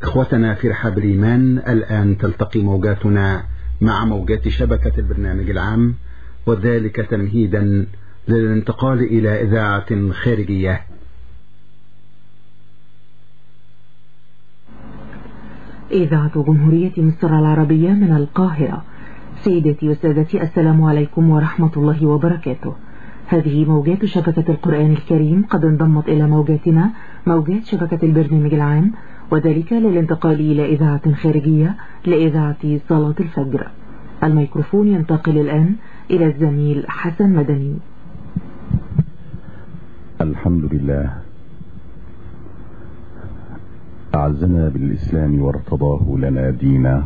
إخوتنا في رحاب الإيمان، الآن تلتقي موجاتنا مع موجات شبكة البرنامج العام، وذلك تمهيدا للانتقال إلى إذاعة خارجية. إذاعة جمهورية مصر العربية من القاهرة. سيدتي وسادتي، السلام عليكم ورحمة الله وبركاته. هذه موجات شبكة القرآن الكريم، قد انضمت إلى موجاتنا موجات شبكة البرنامج العام، وذلك للانتقال إلى إذاعة خارجية لإذاعة صلاة الفجر. الميكروفون ينتقل الآن إلى الزميل حسن مدني. الحمد لله، أعزنا بالإسلام وارتضاه لنا دينا،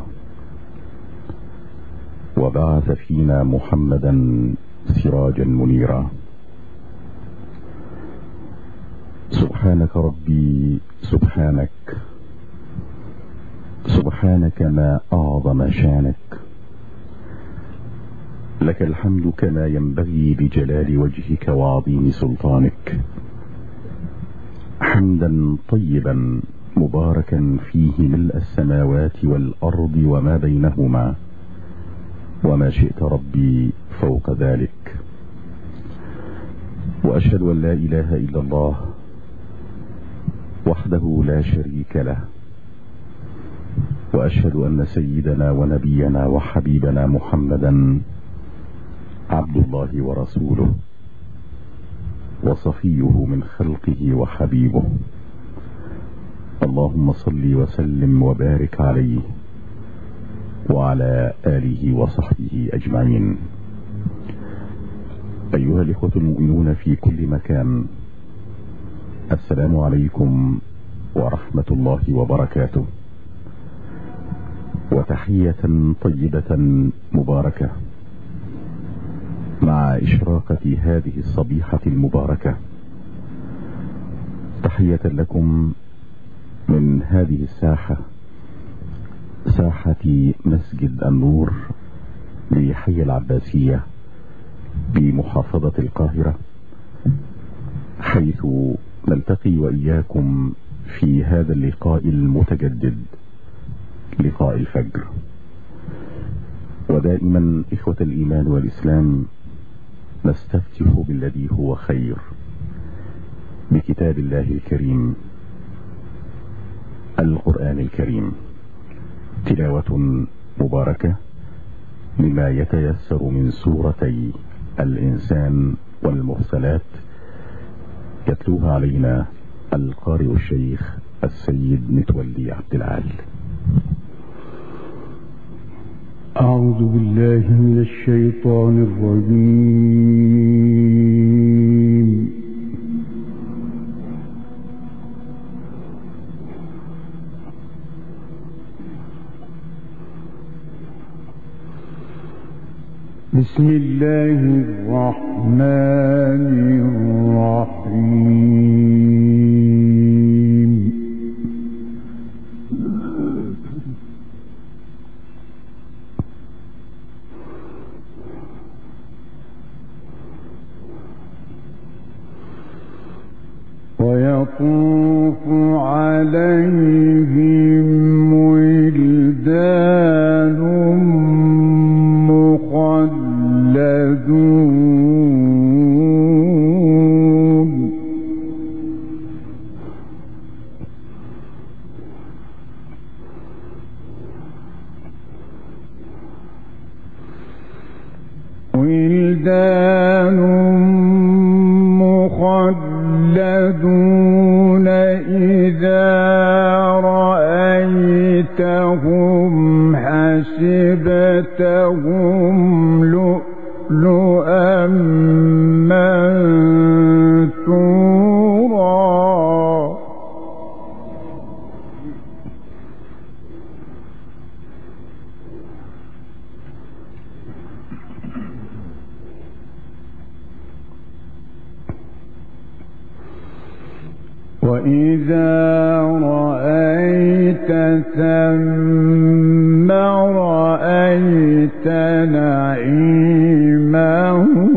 وبعث فينا محمدا سراجا منيرا. سبحانك ربي سبحانك، سبحانك ما أعظم شانك، لك الحمد كما ينبغي لجلال وجهك وعظيم سلطانك، حمدا طيبا مباركا فيه ملء السماوات والأرض وما بينهما، وما شئت ربي فوق ذلك. وأشهد أن لا إله إلا الله وحده لا شريك له، وأشهد أن سيدنا ونبينا وحبيبنا محمدا عبد الله ورسوله، وصفيه من خلقه وحبيبه. اللهم صل وسلم وبارك عليه وعلى آله وصحبه أجمعين. أيها الإخوة المؤمنون في كل مكان، السلام عليكم ورحمة الله وبركاته، وتحية طيبة مباركة مع إشراقة هذه الصبيحة المباركة. تحية لكم من هذه الساحة، ساحة مسجد النور بحي العباسية بمحافظة القاهرة، حيث نلتقي وإياكم في هذا اللقاء المتجدد، لقاء الفجر. ودائما إخوة الإيمان والإسلام نستفتح بالذي هو خير، بكتاب الله الكريم القرآن الكريم، تلاوة مباركة لما يتيسر من سورتي الإنسان والمرسلات، يتلوها علينا القارئ الشيخ السيد متولي عبد العال. أعوذ بالله من الشيطان الرجيم. بسم الله الرحمن الرحيم. ويطوف عليهم ولدان مخلدون إذا رأيتهم حسبتهم لؤلؤا منثورا. وإذا رأيت ثم رأيت نعيما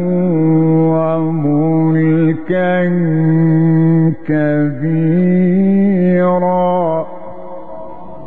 وملكا كبيرا.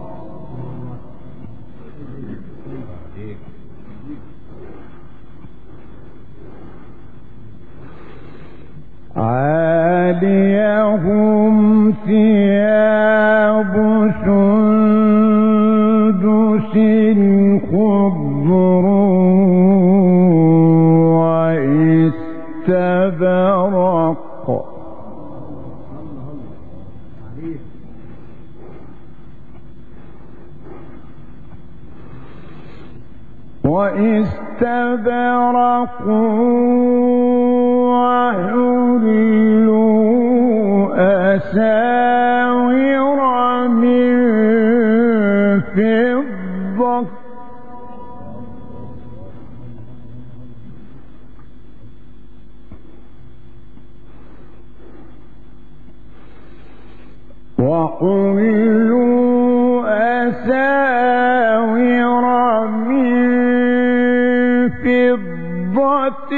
واستبرقوا وحلوا أساور من فضة وحلوا أساور من فضة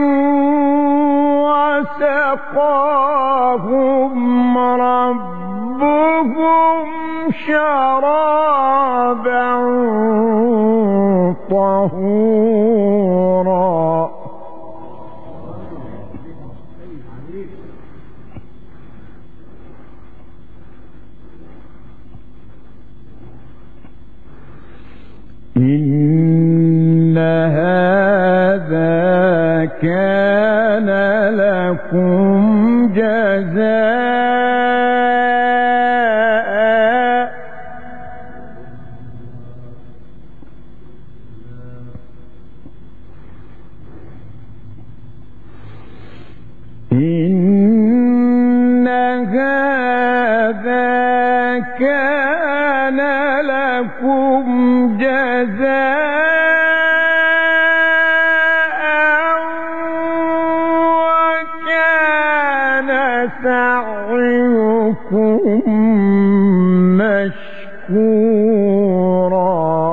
وسقاهم ربهم شرابا طهورا إن هذا كان لكم جزاء إن هذا كان لكم جزاء وكان سعيكم مشكورا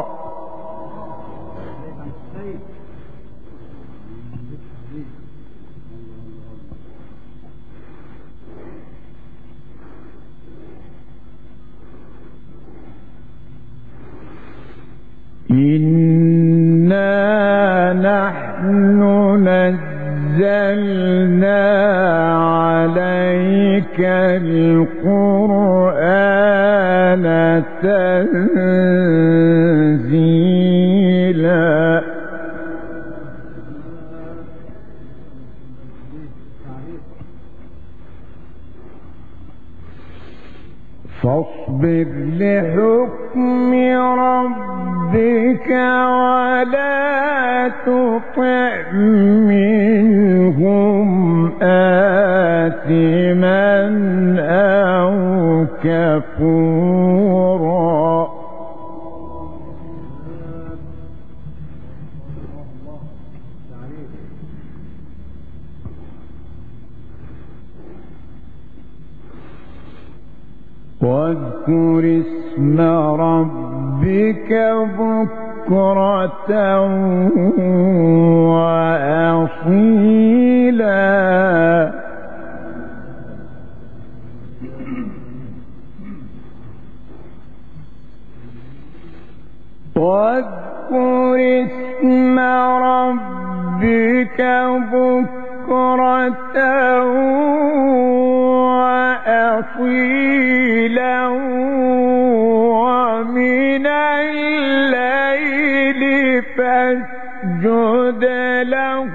إنا نحن نزلنا عليك القرآن تنزيلا فاصبر لحكم ربك ولا تطع منهم آثما أو كفورا واذكر اسم ربك بكرة وأصيلا واذكر اسم ربك بكرة وأصيلا ومن الليل فاسجد له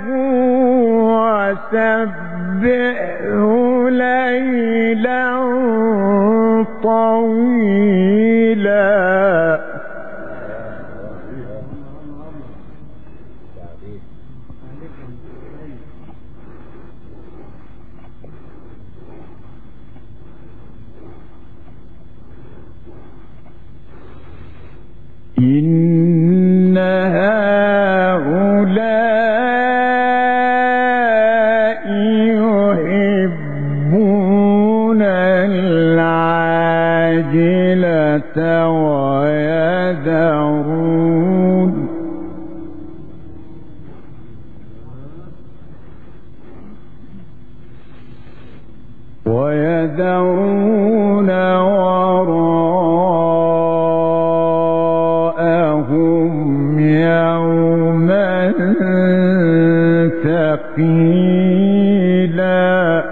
وسبحه ليلا طويلا إن هؤلاء يحبون العاجلة ويذرون وراءهم يوما ثقيلا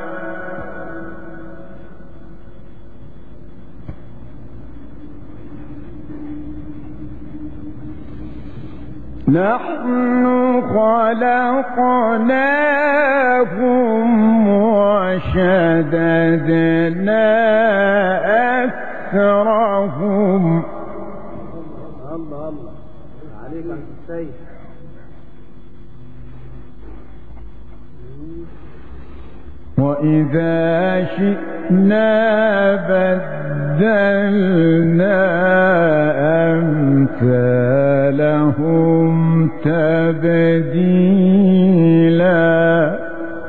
نحن خلقناهم وشددنا أسرهم وإذا شئنا بدلنا أمثالهم تبديلا.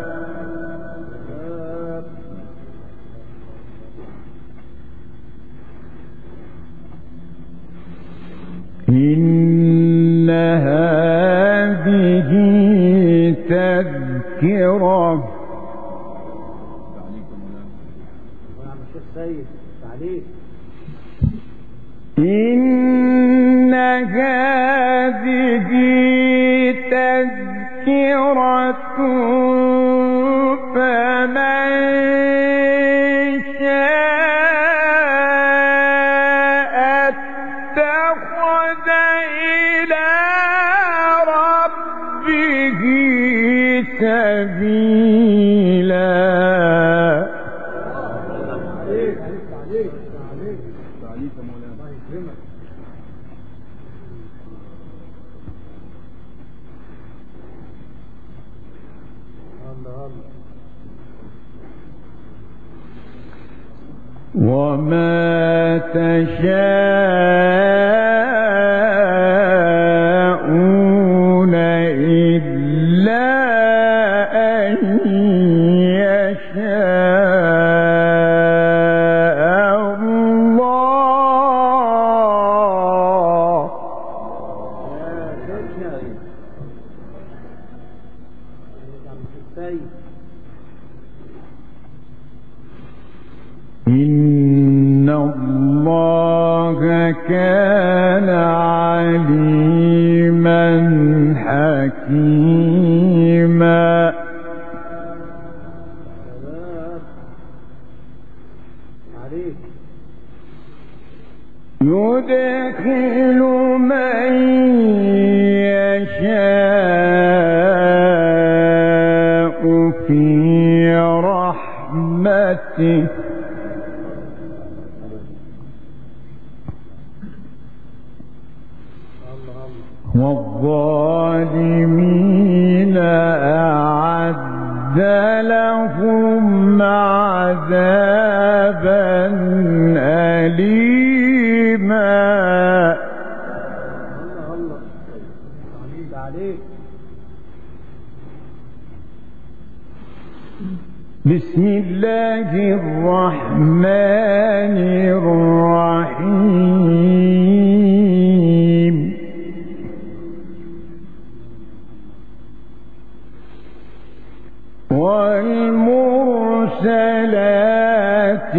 إن هذه تذكرة إن هذه تذكرة فمن شاء اتخذ إلى ربه سبيلا. وما تشاءون إلا أن يشاء الله. إن الله كان عليما حكيما. يدخل من يشاء في رحمته والظالمين أعد لهم عذابا أليما. بسم الله الرحمن الرحيم. والمرسلات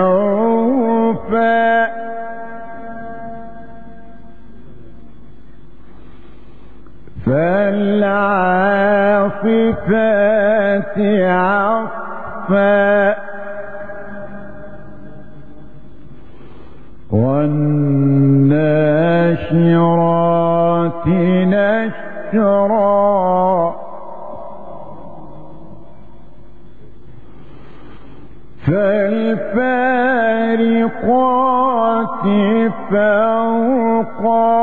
عرفا فالعاصفات عصفا والناشرات نشرا فالفارقات فرقا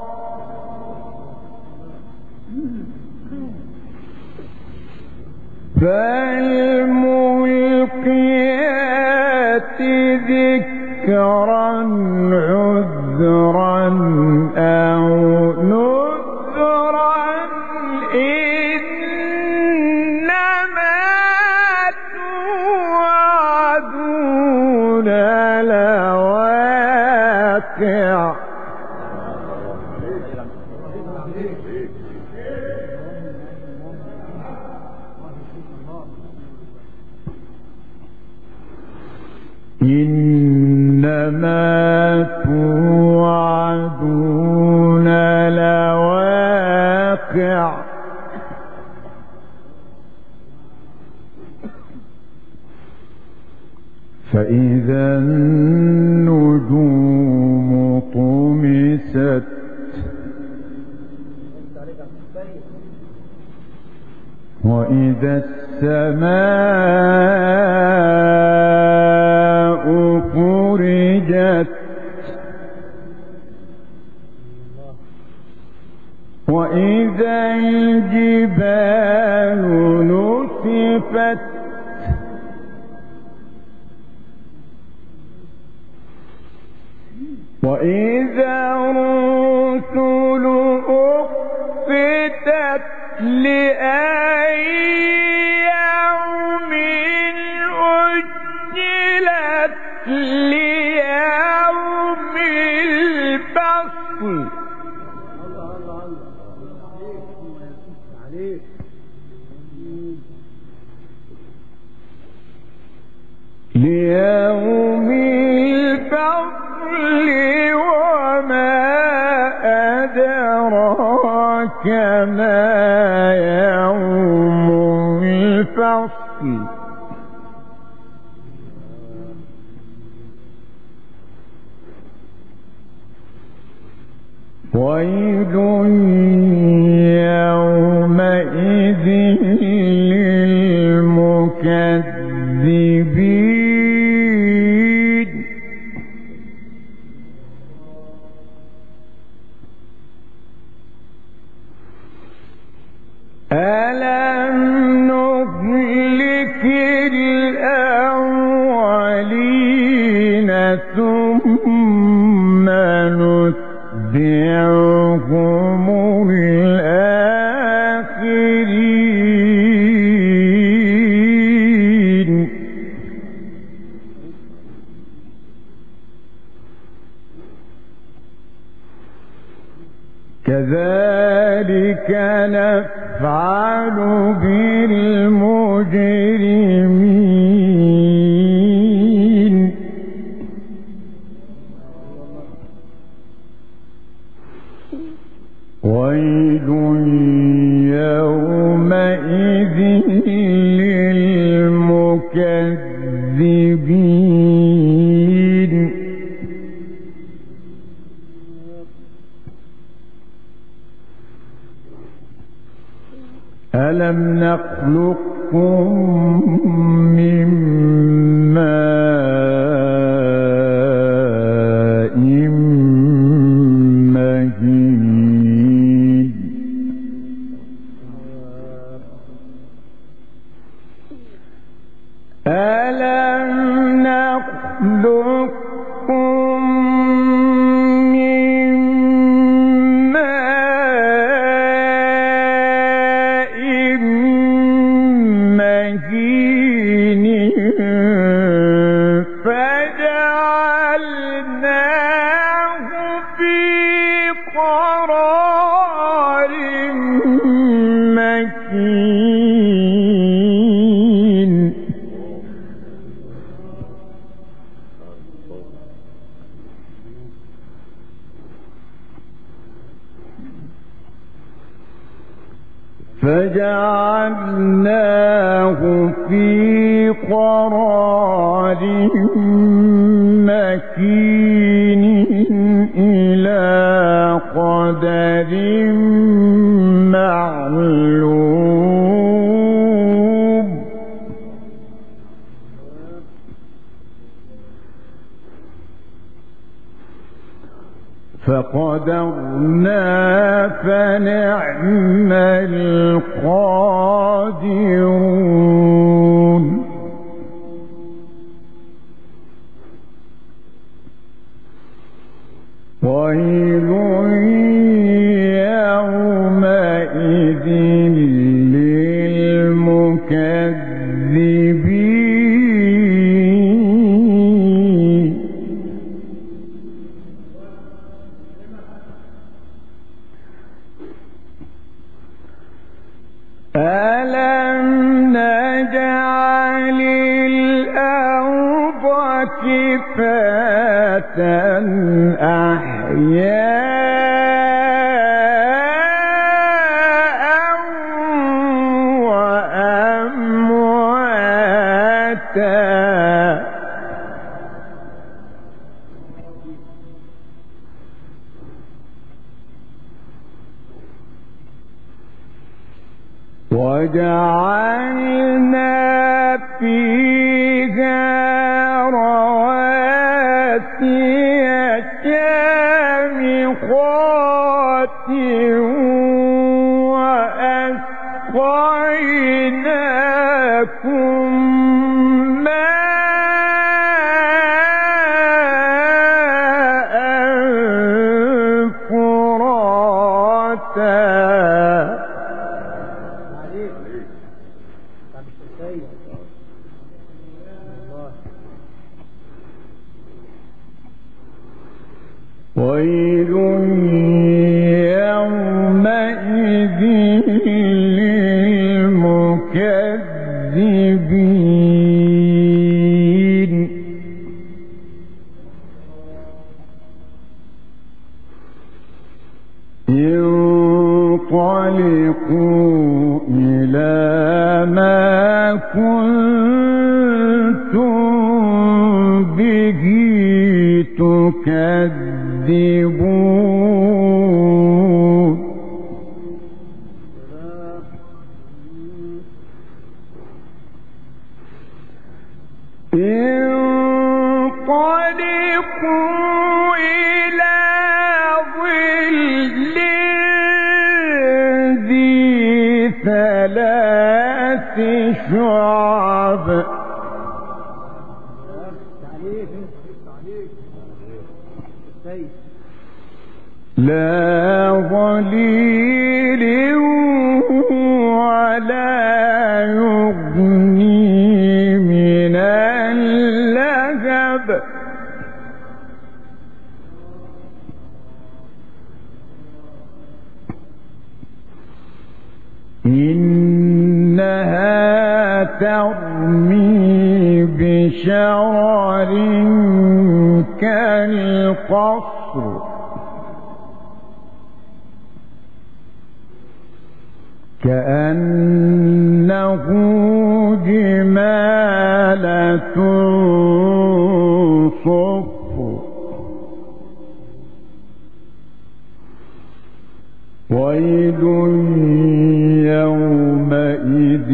فالملقيات ذكرا عذرا أو نذرا إنما توعدون لواقع. إنما توعدون لواقع. فإذا النجوم طمست وإذا السماء فرجت وإذا الجبال نسفت وإذا الرسل أقتت لأي يوم أجلت ليوم الفصل ليوم الفصل وما أدراك ما يوم الفصل ويل يومئذ للمكذبين ألم نهلك الأولين ثم نتبعهم الآخرين كذلك نفعل بالمجرمين ويل يومئذ للمكذبين ألم نخلقكم من ماء مهين ألم نخلقكم من ماء مهين فجعلناه في قرار مكين فجعلناه في قرار مكين إلى قدر معلوم فقدرنا فنعم القادرون ويل يومئذ للمكذبين ألم نجعل الأرض كفاة أحياء وأمواتا وجعلنا فيها رواسي شامخات ويل يومئذ للمكذبين انطلقوا إلى ما كنتم به تكذبون انطلقوا إلى ظل ذي ثلاث شعب لا ظليل ولا يغني من اللهب إنها ترمي بشرر كالقصر كأنه جمالة صفر ويل يومئذ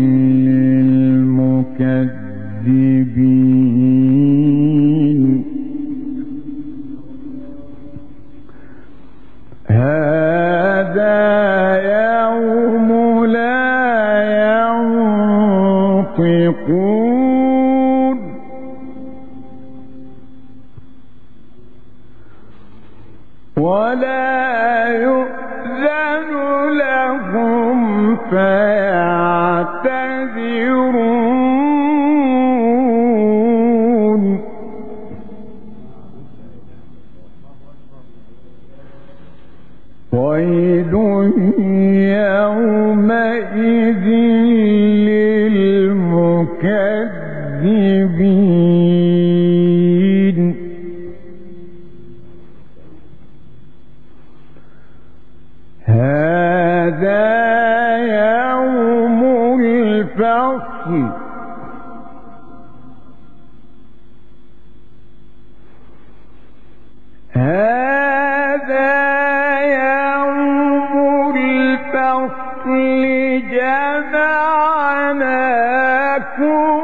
للمكذبين هذا يوم لا ينطقون ولا يؤذن لهم فيعتذرون ويل يومئذ للمكذبين هذا يوم الفصل هذا يوم الفصل جمعناكم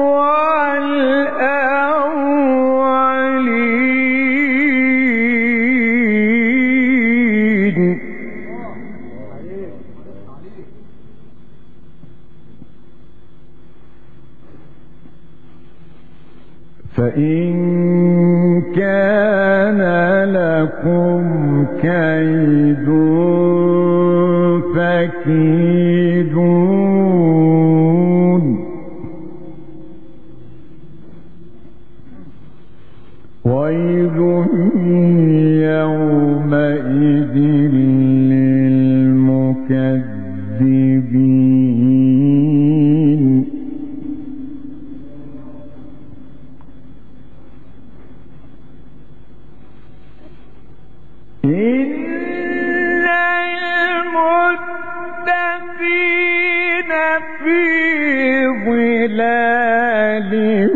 والأولين فإن كان لكم كيد فكيدون ويل يومئذ للمكذبين إن المتقين في ظلال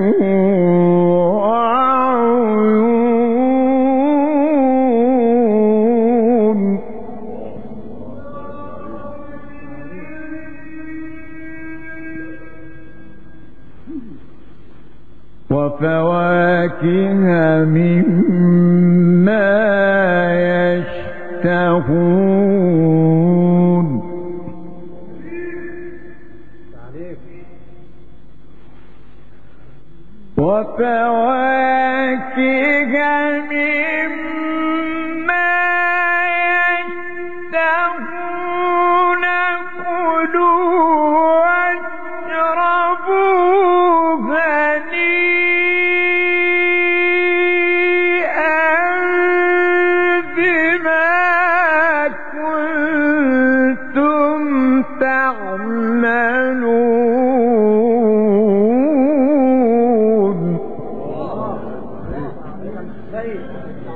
وعيون وفواكه مما يشتهون وفواكه مما يشتهون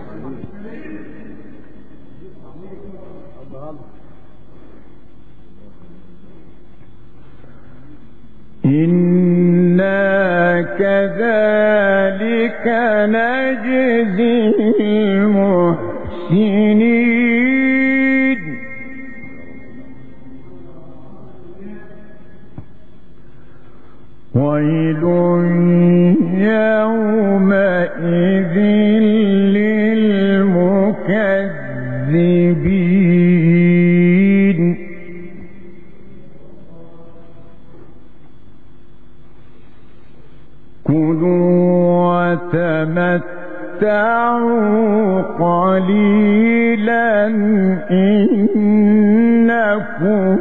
إنا كذلك نجزي المحسنين ويل يومئذ للمكذبين كلوا وتمتعوا قليلا إنكم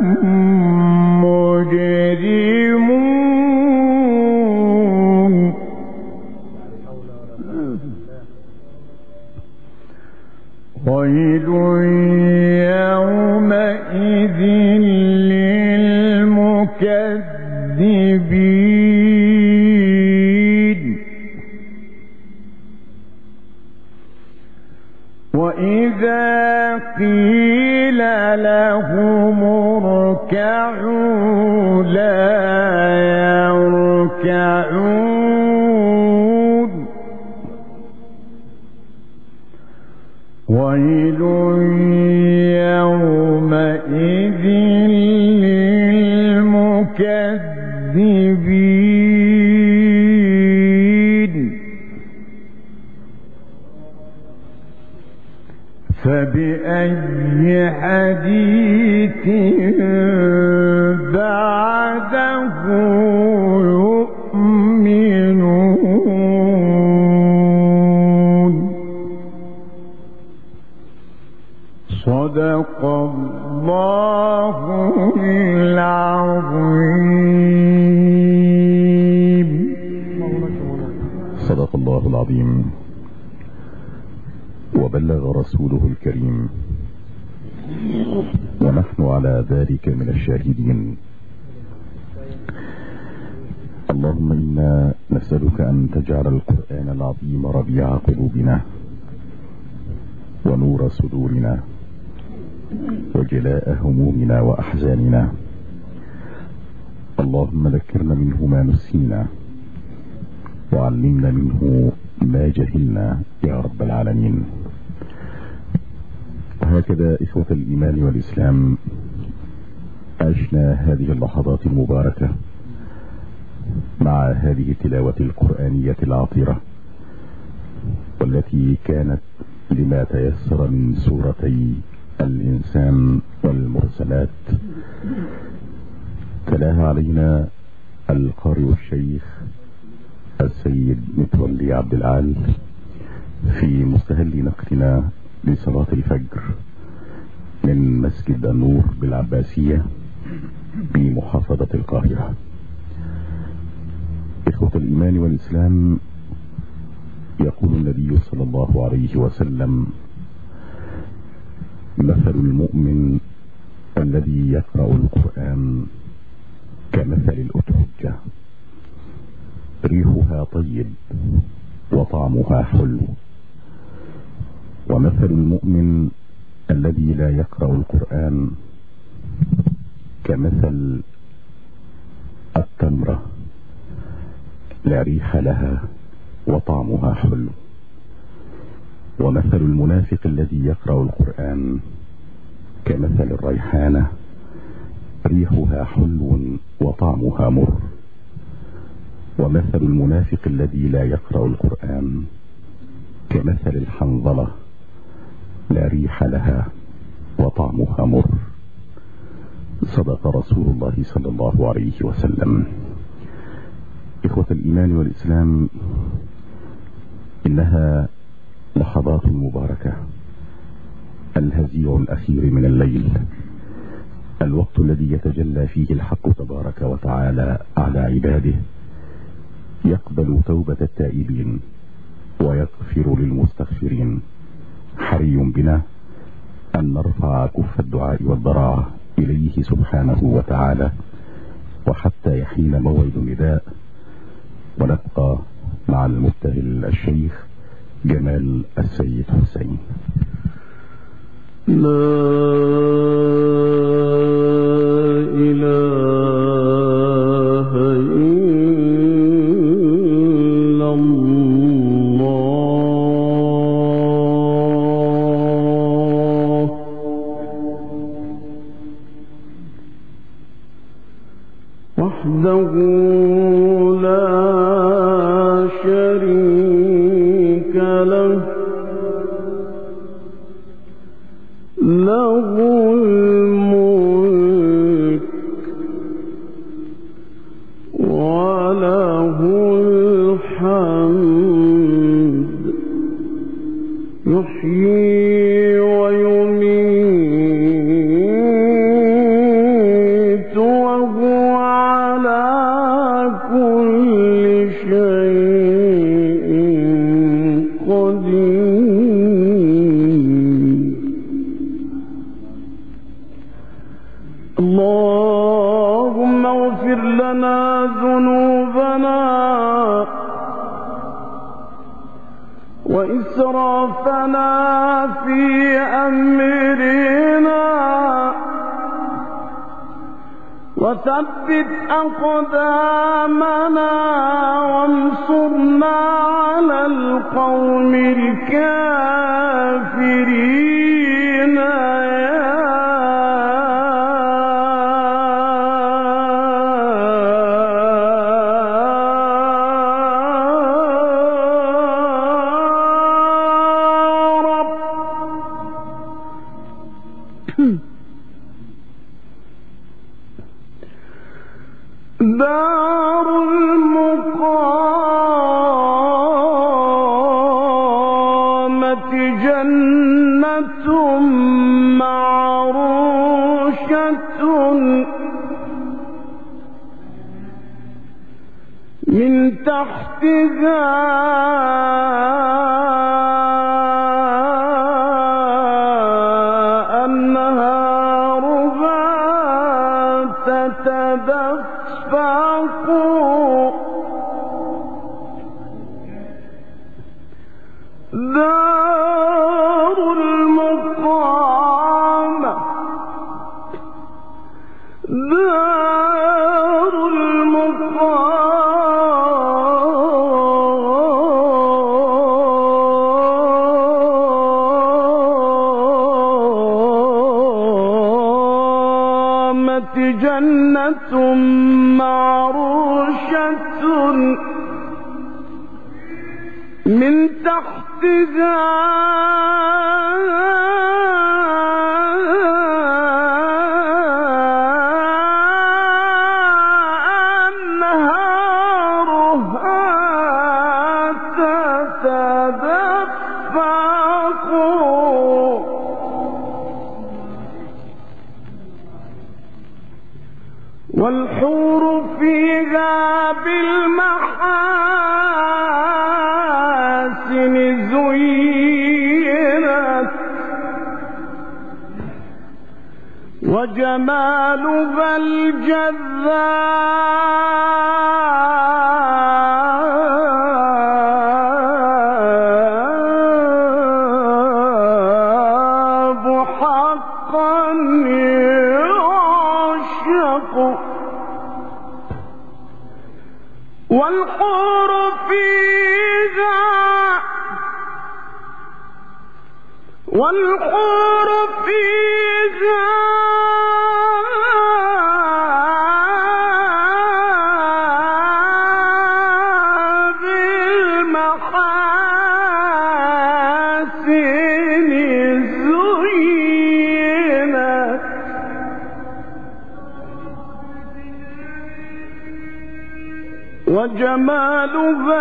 مجرمون ويل يومئذ للمكذبين وإذا قيل لهم اركعوا لا يركعون ويل يومئذ للمكذبين فبأي حديث بعده يؤمنون صدق الله العظيم. صدق الله العظيم وبلغ رسوله الكريم ونحن على ذلك من الشاهدين. اللهم إنا نسألك أن تجعل القرآن العظيم ربيع قلوبنا ونور صدورنا وجلاء همومنا وأحزاننا. اللهم ذكرنا منه ما نسينا وعلمنا منه ما جهلنا يا رب العالمين. هكذا إخوة الإيمان والإسلام عشنا هذه اللحظات المباركة مع هذه التلاوة القرآنية العطرة والتي كانت لما تيسر من سورتي الإنسان والمرسلات. تلاها علينا القارئ الشيخ السيد متولي عبد العال في مستهل نقلنا لصلاة الفجر من مسجد النور بالعباسية بمحافظة القاهرة. إخوة الإيمان والإسلام، يقول النبي صلى الله عليه وسلم: مثل المؤمن الذي يقرأ القرآن كمثل الأترجة ريحها طيب وطعمها حلو، ومثل المؤمن الذي لا يقرأ القرآن كمثل التمرة لا ريح لها وطعمها حلو، ومثل المنافق الذي يقرأ القرآن كمثل الريحانة ريحها حلو وطعمها مر، ومثل المنافق الذي لا يقرأ القرآن كمثل الحنظلة لا ريح لها وطعمها مر. صدق رسول الله صلى الله عليه وسلم. إخوة الإيمان والإسلام، إنها لحظات مباركة، الهزيع الأخير من الليل، الوقت الذي يتجلى فيه الحق تبارك وتعالى على عباده، يقبل توبة التائبين ويغفر للمستغفرين. حري بنا أن نرفع كف الدعاء والضراعة إليه سبحانه وتعالى، وحتى يحين موعد النداء ونبقى مع المبتهل الشيخ جمال السيد حسين. لا إله إلا الله وحده لا شريك له له الملك وله الحمد يحيي ويميت وهو على كل شيء قدير. اللهم اغفر لنا ذنوبنا وإسرافنا في أمرنا وثبت أقدامنا وانصرنا على القوم الكافرين دار المقامة جنة معروشة من تحتها أنهارها تتدفق دار المقامة دار المقامة جنة معروشة من تحتها أنهارها تتدفق والحور فيها بالمحاسن زينت وجمالها الجذاب حقا يعشق والحور فيها بالمحاسن زينت وجمالها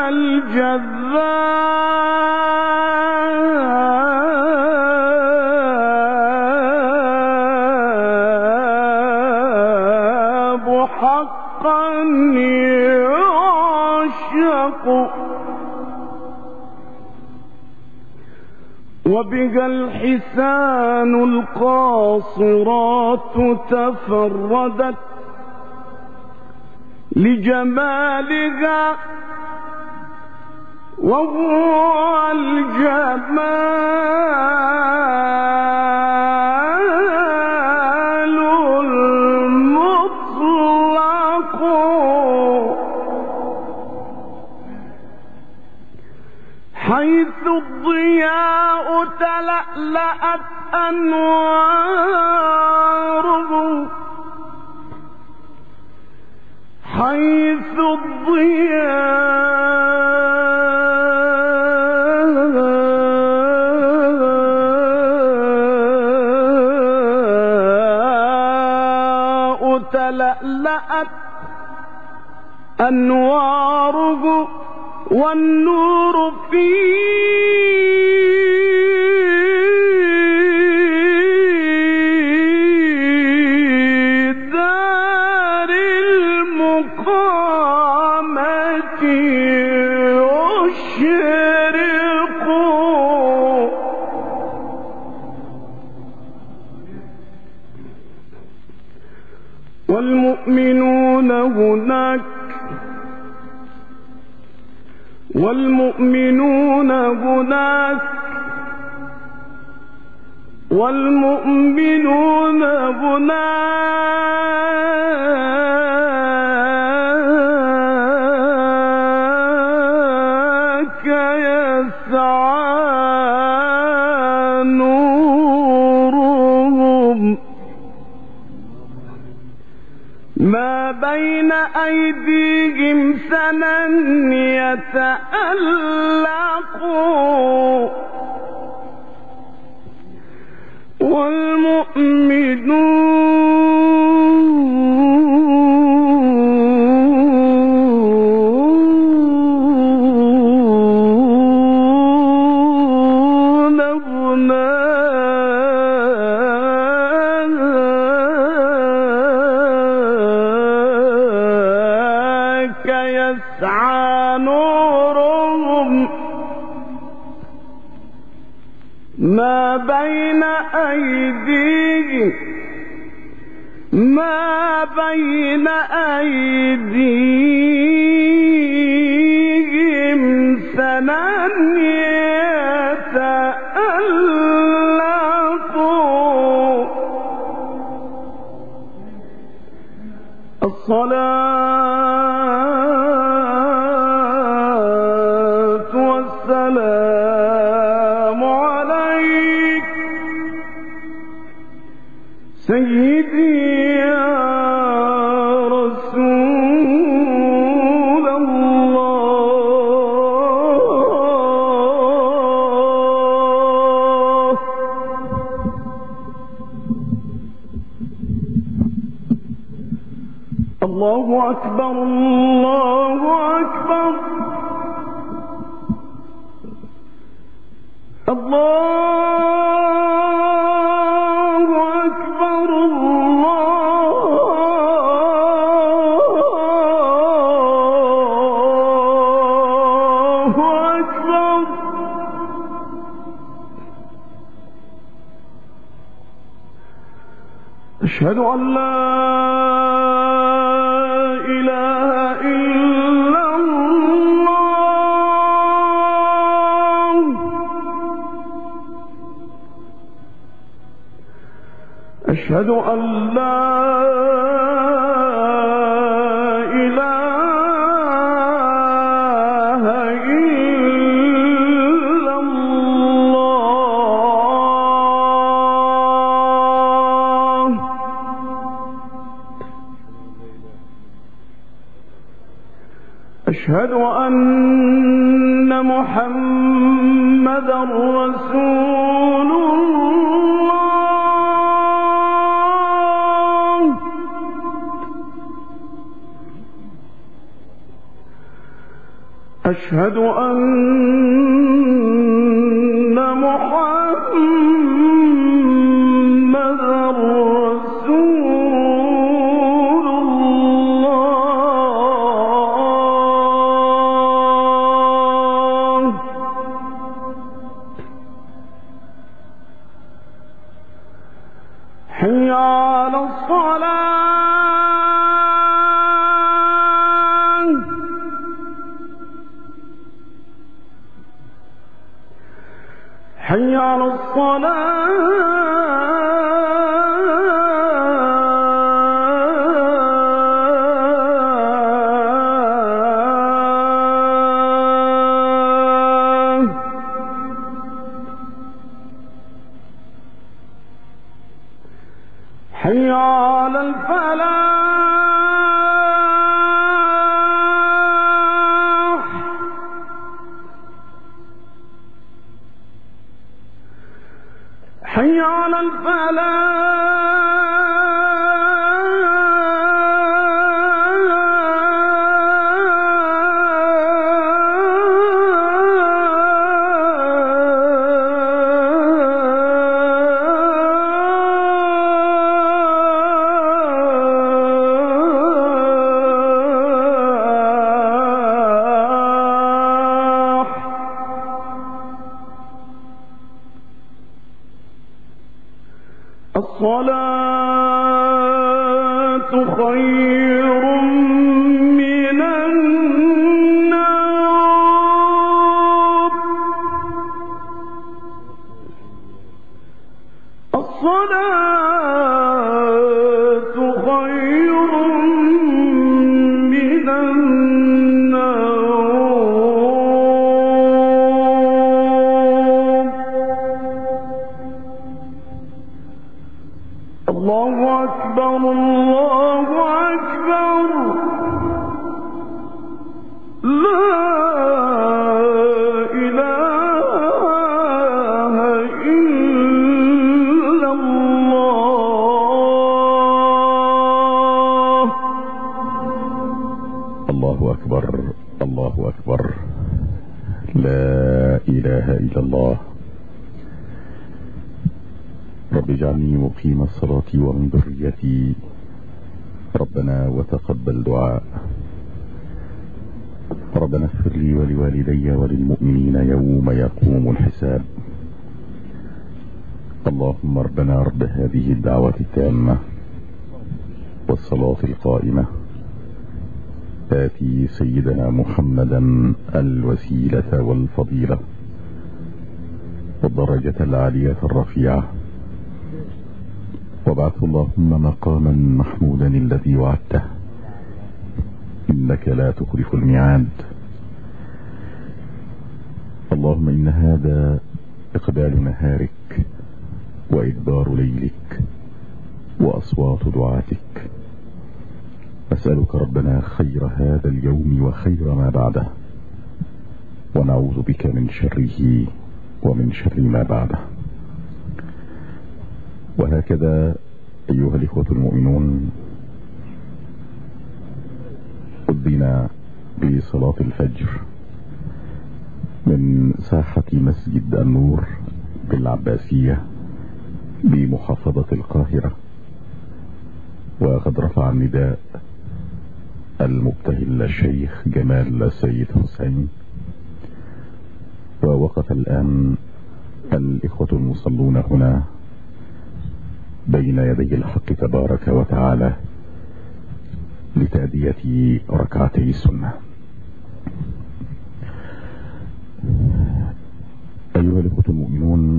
الجذاب حقا يعشق وبها الحسان القاصرات تفردت لجمالها وهو الجمال المطلق حيث الضياء تلألأت أنواره حيث الضياء تلألأت أنواره والنور والمؤمنون هناك والمؤمنون هناك والمؤمنون هناك يسعى نورهم ما بين أيديهم سنا يتألق والمؤمنون هناك يسعى نورهم ما بين أيديهم سنا يتألق الصلاة والسلام عليك سيدي يا رسول الله الله أكبر الله أكبر الله أكبر الله أكبر أشهد أن لا إله إلا الله أشهد أن لا إله إلا الله أشهد أن محمدًا رسول الله أشهد أن محمدًا رسول الله حي على الصلاة حي على الفلاح حي على الصلاة خير من النوم الصلاة خير من النوم الله أكبر الله أكبر لا إله إلا الله الله أكبر الله أكبر لا إله إلا الله. رب اجعلني مقيم الصلاة ومن ذريتي ربنا وتقبل دعاء. ربنا اغفر لي ولوالدي وللمؤمنين يوم يقوم الحساب. اللهم ربنا رب هذه الدعوة التامة والصلاة القائمة آتي سيدنا محمدا الوسيلة والفضيلة والدرجة العالية الرفيعة وابعثه اللهم مقاما محمودا الذي وعدته إنك لا تخلف الميعاد. اللهم إن هذا إقبال نهارك وإدبار ليلك وأصوات دعاتك. أسألك ربنا خير هذا اليوم وخير ما بعده ونعوذ بك من شره ومن شر ما بعده. وهكذا أيها الإخوة المؤمنون أذن بصلاة الفجر من ساحة مسجد النور بالعباسية بمحافظة القاهرة، وقد رفع النداء المبتهل الشيخ جمال السيد حسين، ووقف الآن الإخوة المصلون هنا بين يدي الحق تبارك وتعالى لتأدية ركعتي السنة. أيها الإخوة المؤمنون،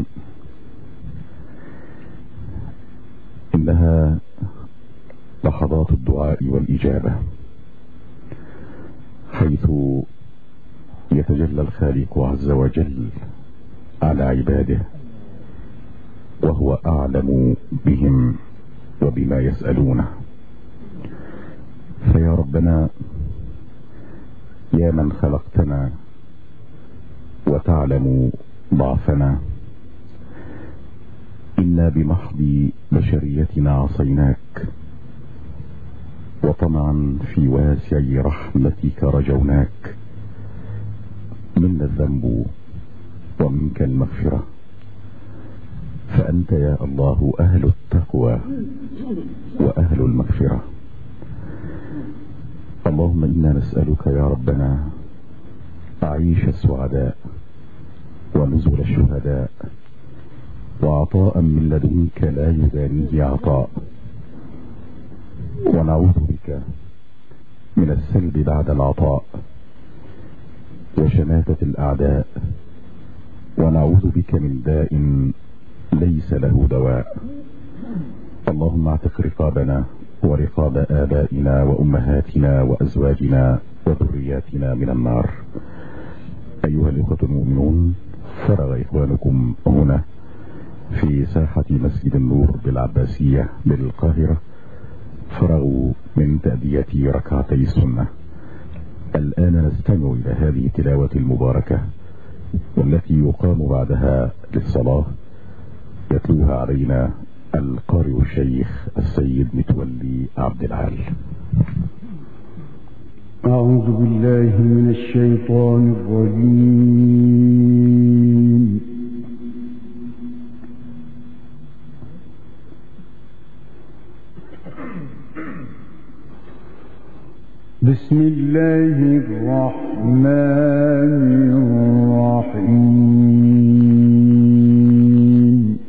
إنها لحظات الدعاء والإجابة، حيث يتجلى الخالق عز وجل على عباده وهو أعلم بهم وبما يسألونه. فيا ربنا، يا من خلقتنا وتعلم ضعفنا، إنا بمحض بشريتنا عصيناك، وطمعا في واسع رحمتك رجوناك. منا الذنب ومنك المغفرة، فأنت يا الله أهل التقوى وأهل المغفرة. اللهم إنا نسألك يا ربنا عيش السعداء ونزل الشهداء وعطاء من لدنك لا يدانيه عطاء، ونعوذ بك من السلب بعد العطاء وشماتة الأعداء، ونعوذ بك من داء له دواء. اللهم اعتق رقابنا ورقاب آبائنا وأمهاتنا وأزواجنا وذرياتنا من النار. أيها الإخوة المؤمنون، فرغ إخوانكم هنا في ساحة مسجد النور بالعباسية بالقاهرة، فرغوا من تأدية ركعتي السنة. الآن نستمع إلى هذه التلاوة المباركة والتي يقام بعدها للصلاة، يتلوها علينا القارئ الشيخ السيد متولي عبد العال. أعوذ بالله من الشيطان الرجيم. بسم الله الرحمن الرحيم.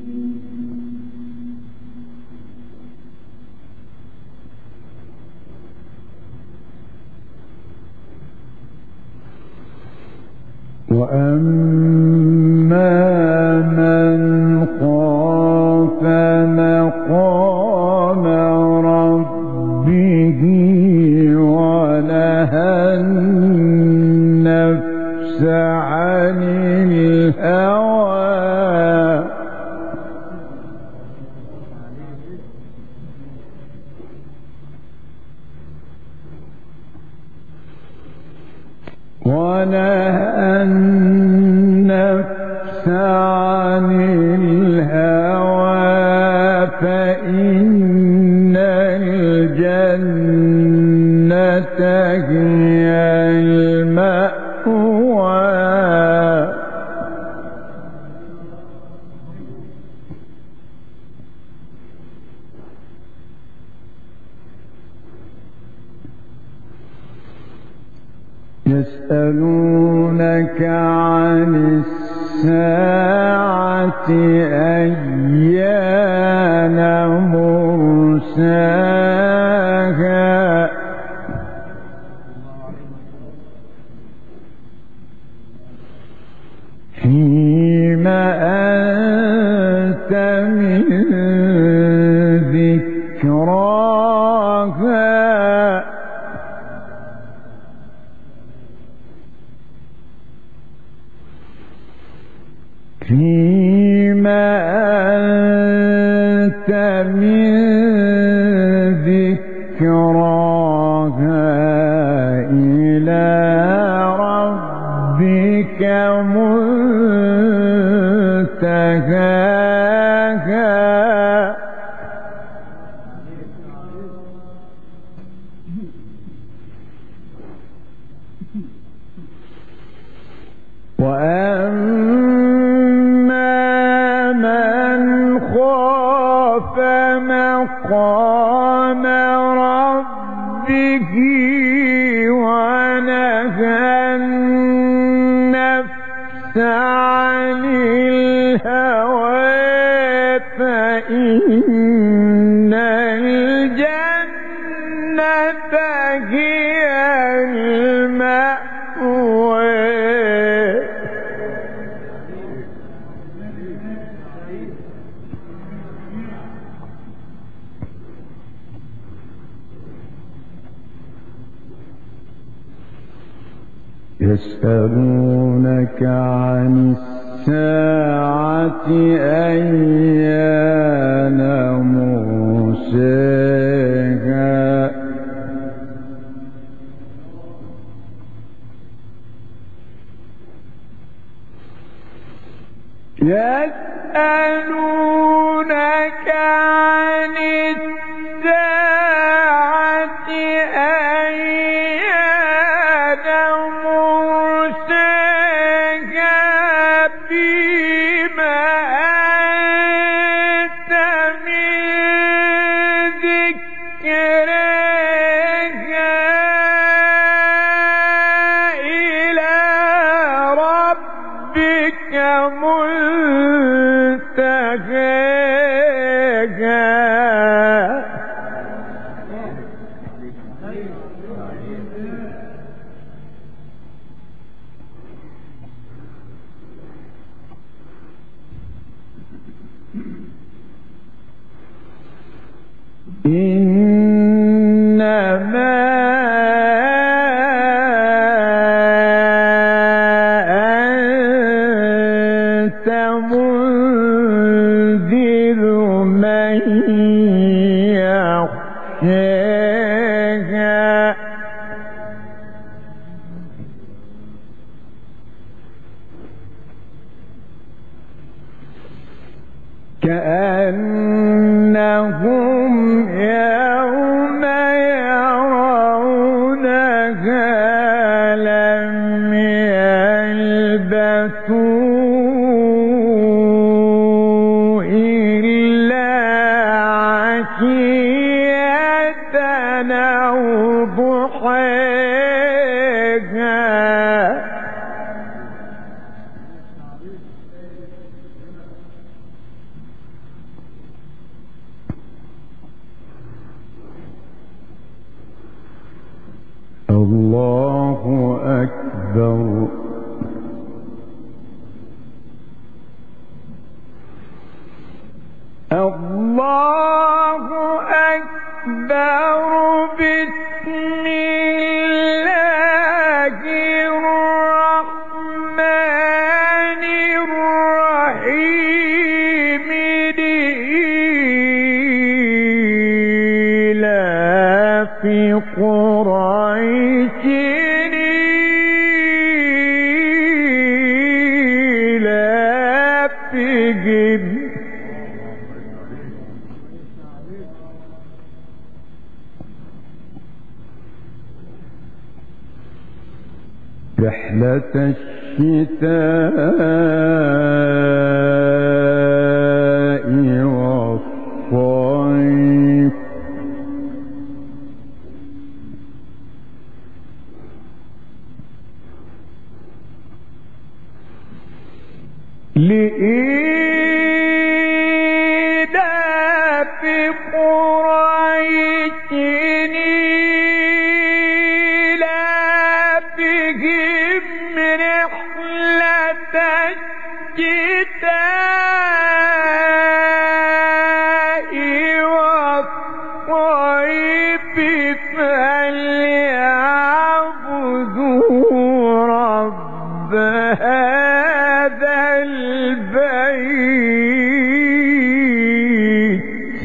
وأما من خاف مقام ربه ونهى النفس عن الهوى فإن الجنة هي المأوى. يسألونك عن الساعة أيان مرساها فيما أنت من ذكراها إلى ربك منتهاها. وأما من خاف مقام ربه ونهى النفس عن الهوى فإن الجنة هي المأوى. يسألونك عن الساعة أيان مرساها يسألونك عن الساعة أيان مرساها فيما أنت من ذكرها إلى ربك منتهاها. إنما أنت منذر من يخشاها كأنهم يوم يرونها لم يلبثوا إلا عشية أو ضحاها الله أكبر الله أكبر بسم الله الرحمن الرحيم لإيلاف قريش إيلافهم رحلة الشتاء والصيف لإيلاف قريش إيلافهم رحلة الشتاء والصيف فليعبدوا رب هذا البيت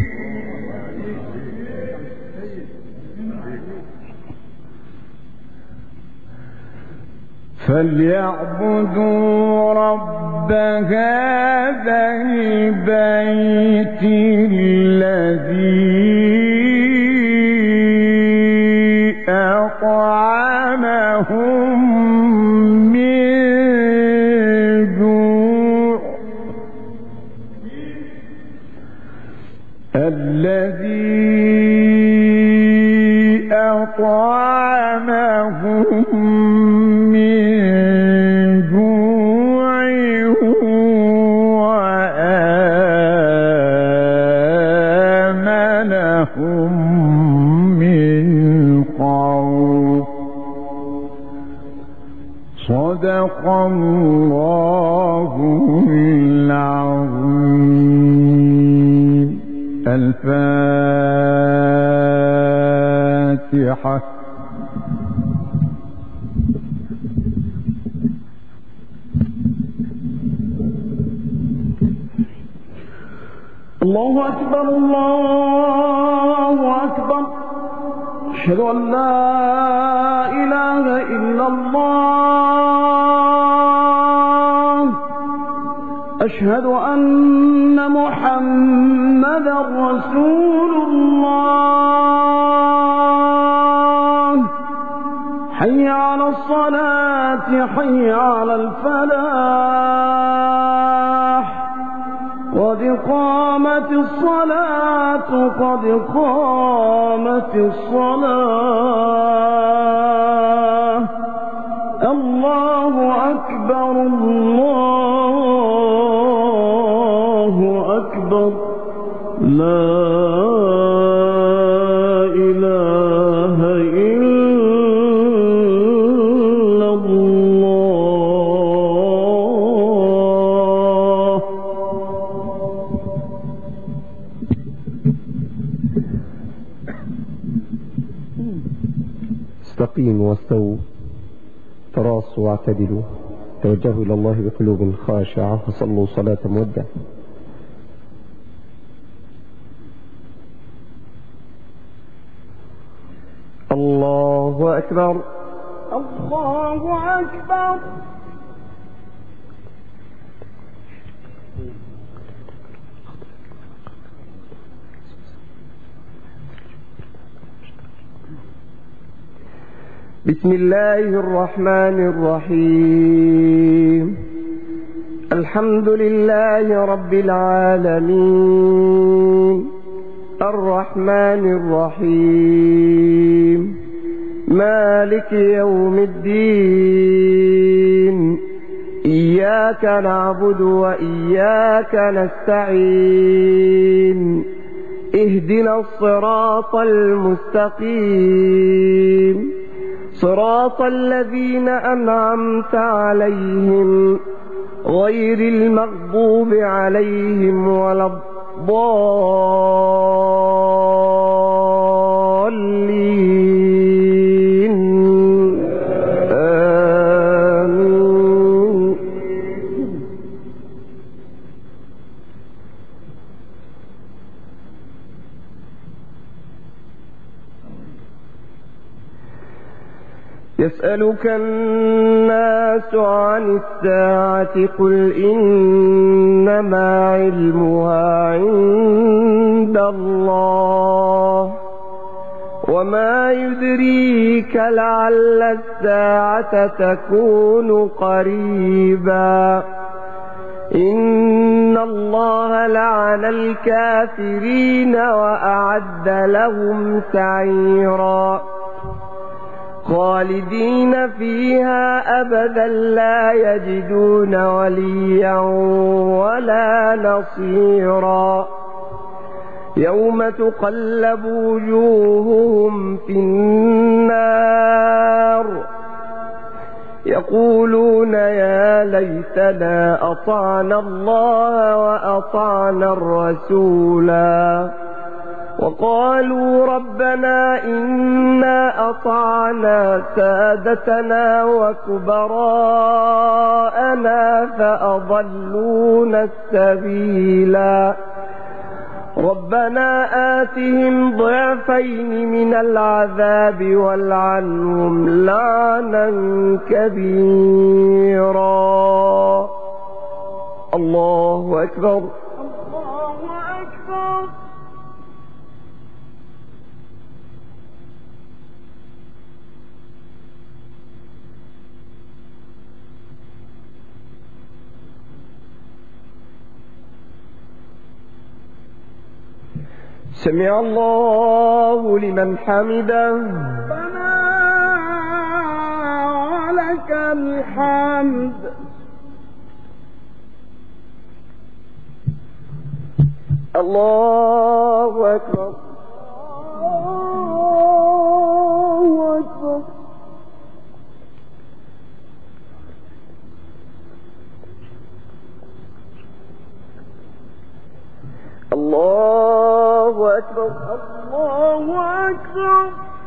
فليعبدوا رب هذا البيت الذي أطعمهم من جوع الذي أطعمهم من جوع وآمنهم من خوف صدق الله العظيم. الفاتحة. الله أكبر الله أكبر. أشهد أن لا إله إلا الله. أشهد أن محمدا رسول الله. حي على الصلاة حي على الفلاح. قد قامت الصلاة قد قامت الصلاة. الله أكبر الله أكبر. لا إله إلا الله. استقيموا واستووا تراصوا واعتدلوا توجهوا إلى الله بقلوب خاشعة وصلوا صلاة مودع. الله أكبر الله أكبر. بسم الله الرحمن الرحيم. الحمد لله رب العالمين الرحمن الرحيم مالك يوم الدين إياك نعبد وإياك نستعين اهدنا الصراط المستقيم صراط الذين أنعمت عليهم غير المغضوب عليهم ولا الضالين آمين. يسألك الناس عن الساعة قل إنما علمها عند الله وما يدريك لعل الساعة تكون قريبا إن الله لعن الكافرين وأعد لهم سعيرا خالدين فيها أبدا لا يجدون وليا ولا نصيرا يوم تقلب وجوههم في النار يقولون يا ليتنا أطعنا الله وأطعنا الرسولا وقالوا ربنا إنا أطعنا سادتنا وكبراءنا فأضلونا السبيلا ربنا آتهم ضعفين من العذاب والعنهم لعنا كبيرا. الله أكبر الله أكبر. سمع الله لمن حمده ربنا ولك الحمد. الله أكبر الله أكبر. الله أكبر الله أكبر.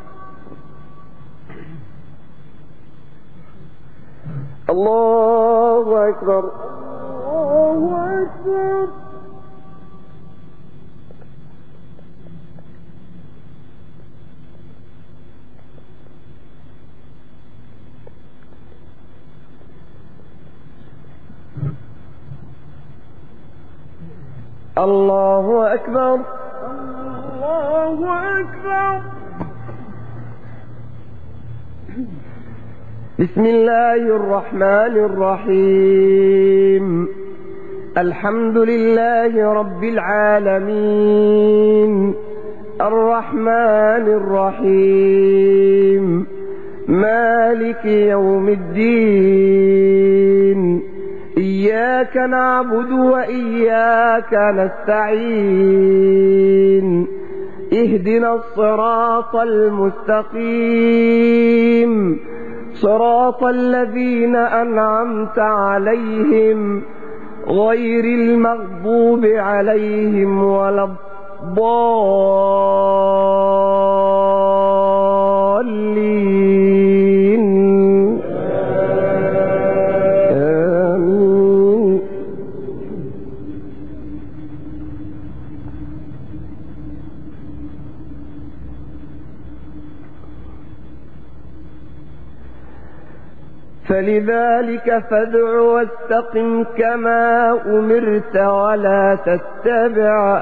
الله أكبر الله أكبر. الله أكبر الله أكبر. بسم الله الرحمن الرحيم. الحمد لله رب العالمين الرحمن الرحيم مالك يوم الدين إياك نعبد وإياك نستعين اهدنا الصراط المستقيم صراط الذين أنعمت عليهم غير المغضوب عليهم ولا الضالين فلذلك فادع واستقم كما أمرت ولا تتبع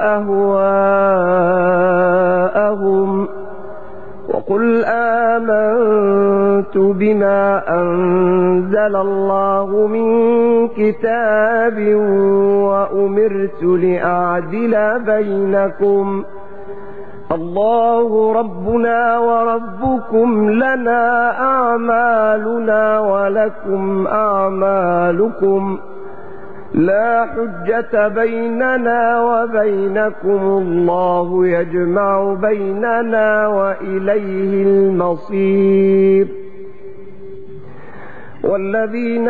أهواءهم وقل آمنت بما أنزل الله من كتاب وأمرت لأعدل بينكم الله ربنا وربكم لنا أعمالنا ولكم أعمالكم لا حجة بيننا وبينكم الله يجمع بيننا وإليه المصير والذين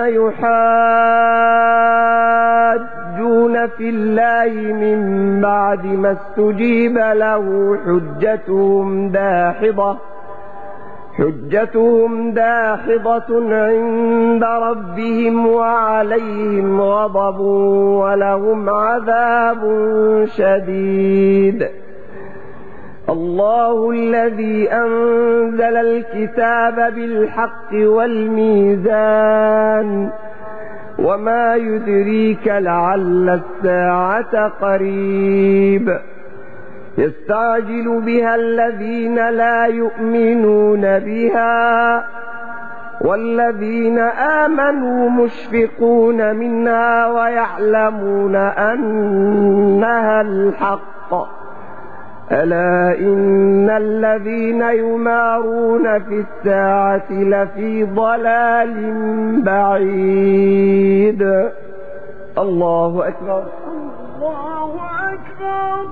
يحاجون في الله من بعد ما استجيب له حجتهم داحضة عند ربهم وعليهم غضب ولهم عذاب شديد الله الذي أنزل الكتاب بالحق والميزان وما يدريك لعل الساعة قريب يستعجل بها الذين لا يؤمنون بها والذين آمنوا مشفقون منها ويعلمون أنها الحق ألا إن الذين يمارون في الساعة لفي ضلال بعيد. الله أكبر الله أكبر.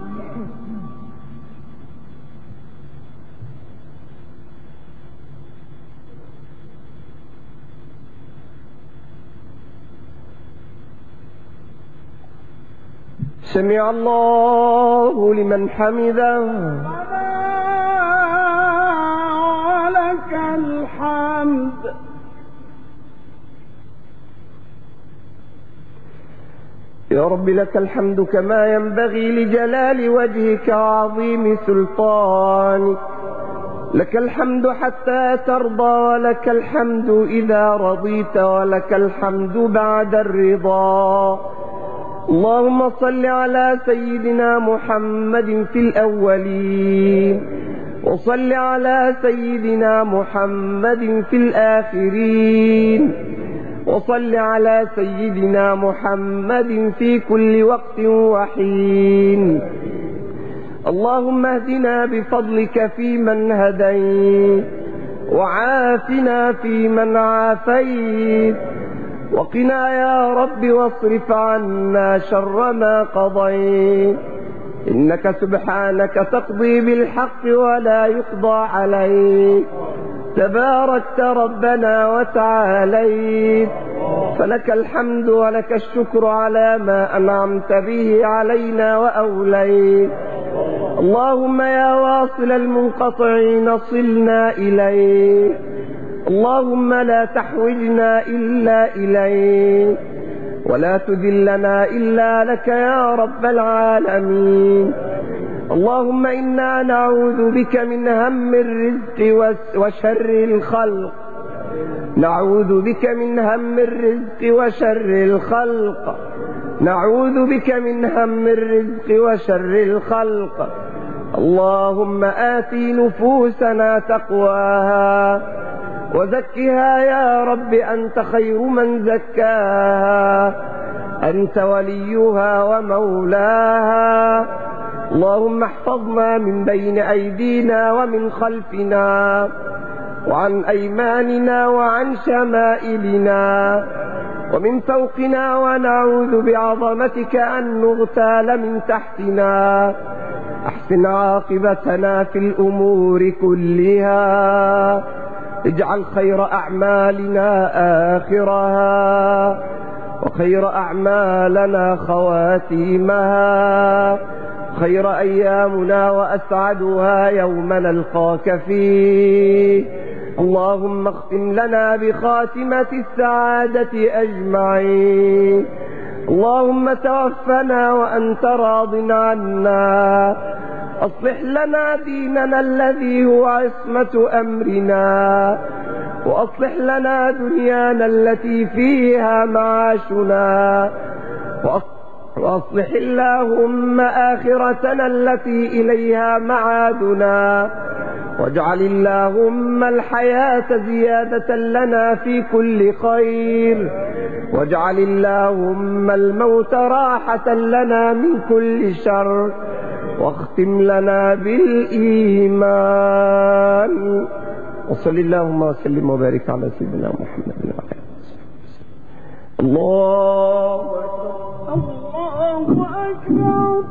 سمع الله لمن حمده ولك الحمد. يا رب لك الحمد كما ينبغي لجلال وجهك وعظيم سلطانك لك الحمد حتى ترضى ولك الحمد إذا رضيت ولك الحمد بعد الرضا. اللهم صل على سيدنا محمد في الأولين وصل على سيدنا محمد في الآخرين وصل على سيدنا محمد في كل وقت وحين. اللهم اهدنا بفضلك فيمن هديت وعافنا فيمن عافيت وقنا يا رب واصرف عنا شر ما قضيت إنك سبحانك تقضي بالحق ولا يقضى عليك تباركت ربنا وتعاليت فلك الحمد ولك الشكر على ما أنعمت به علينا وأوليت. اللهم يا واصل المنقطعين صلنا إليك اللهم لا تحوجنا إلا إليك ولا تذلنا إلا لك يا رب العالمين. اللهم إنا نعوذ بك من هم الرزق وشر الخلق نعوذ بك من هم الرزق وشر الخلق نعوذ بك من هم الرزق وشر الخلق. اللهم آتي نفوسنا تقواها وزكها يا رب أنت خير من زكاها أنت وليها ومولاها. اللهم احفظنا من بين أيدينا ومن خلفنا وعن أيماننا وعن شمائلنا ومن فوقنا ونعوذ بعظمتك أن نغتال من تحتنا. أحسن عاقبتنا في الأمور كلها اجعل خير أعمالنا آخرها وخير أعمالنا خواتيمها خير أيامنا وأسعدها يوم نلقاك فيه. اللهم اختم لنا بخاتمة السعادة أجمعين. اللهم توفنا وأنت راض عنا أصلح لنا ديننا الذي هو عصمة أمرنا وأصلح لنا دنيانا التي فيها معاشنا، وأصلح اللهم آخرتنا التي إليها معادنا، واجعل اللهم الحياة زيادة لنا في كل خير، واجعل اللهم الموت راحة لنا من كل شر، واختم لنا بالإيمان. وصل اللهم وسلم وبارك على سيدنا محمد وعلى آله وصحبه. الله أكبر.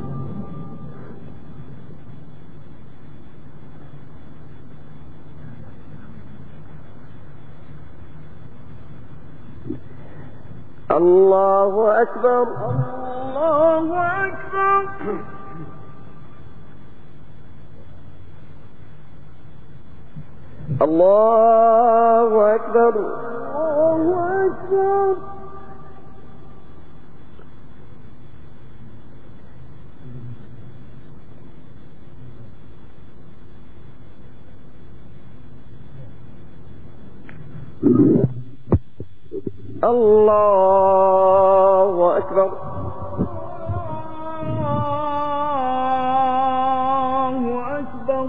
الله أكبر. الله أكبر. الله أكبر. الله أكبر. الله أكبر. الله أكبر.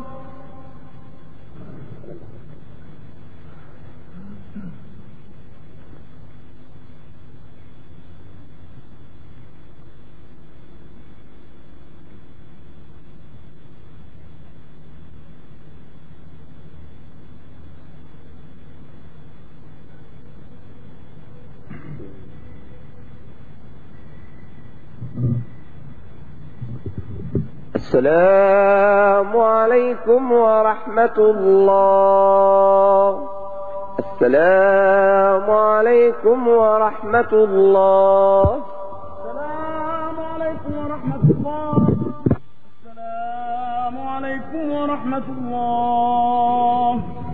السلام عليكم ورحمة الله. السلام عليكم ورحمة الله. السلام عليكم ورحمة الله. السلام عليكم ورحمة الله.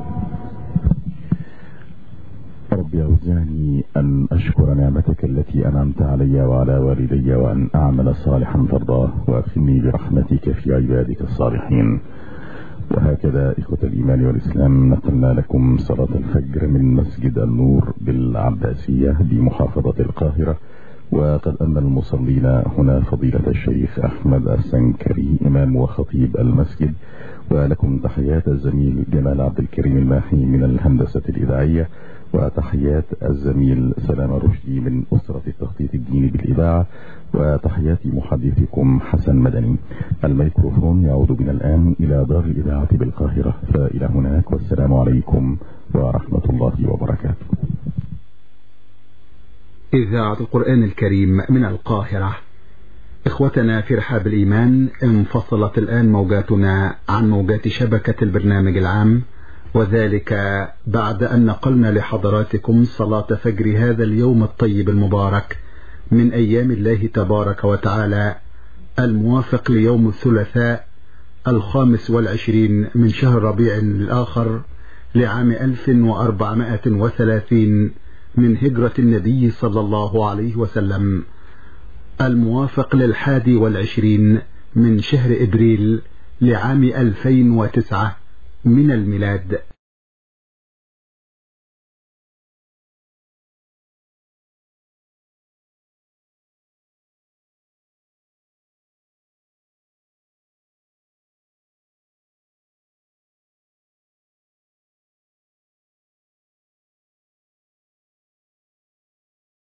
رب أوزعني أن أشكر نعمتك التي أنعمت علي وعلى والدي، وأن أعمل صالحا ترضاه، وأدخلني برحمتك في عبادك الصالحين. وهكذا إخوة الإيمان والإسلام، نقلنا لكم صلاة الفجر من مسجد النور بالعباسية بمحافظة القاهرة، وقد أمن المصلين هنا فضيلة الشيخ أحمد السنكري إمام وخطيب المسجد، ولكم تحيات الزميل جمال عبد الكريم الماحي من الهندسة الإذاعية، وتحيات الزميل سلام رشدي من أسرة التخطيط الديني بالإذاعة، وتحيات محدثكم حسن مدني. الميكروفون يعود بنا الآن إلى دار الإذاعة بالقاهرة، فإلى هناك، والسلام عليكم ورحمة الله وبركاته. إذاعة القرآن الكريم من القاهرة. إخوتنا في رحاب الإيمان، انفصلت الآن موجاتنا عن موجات شبكة البرنامج العام، وذلك بعد أن نقلنا لحضراتكم صلاة فجر هذا اليوم الطيب المبارك من أيام الله تبارك وتعالى، الموافق ليوم الثلاثاء 25 من شهر ربيع الآخر لعام 1430 من هجرة النبي صلى الله عليه وسلم، الموافق 21 من شهر إبريل لعام 2009 من الميلاد.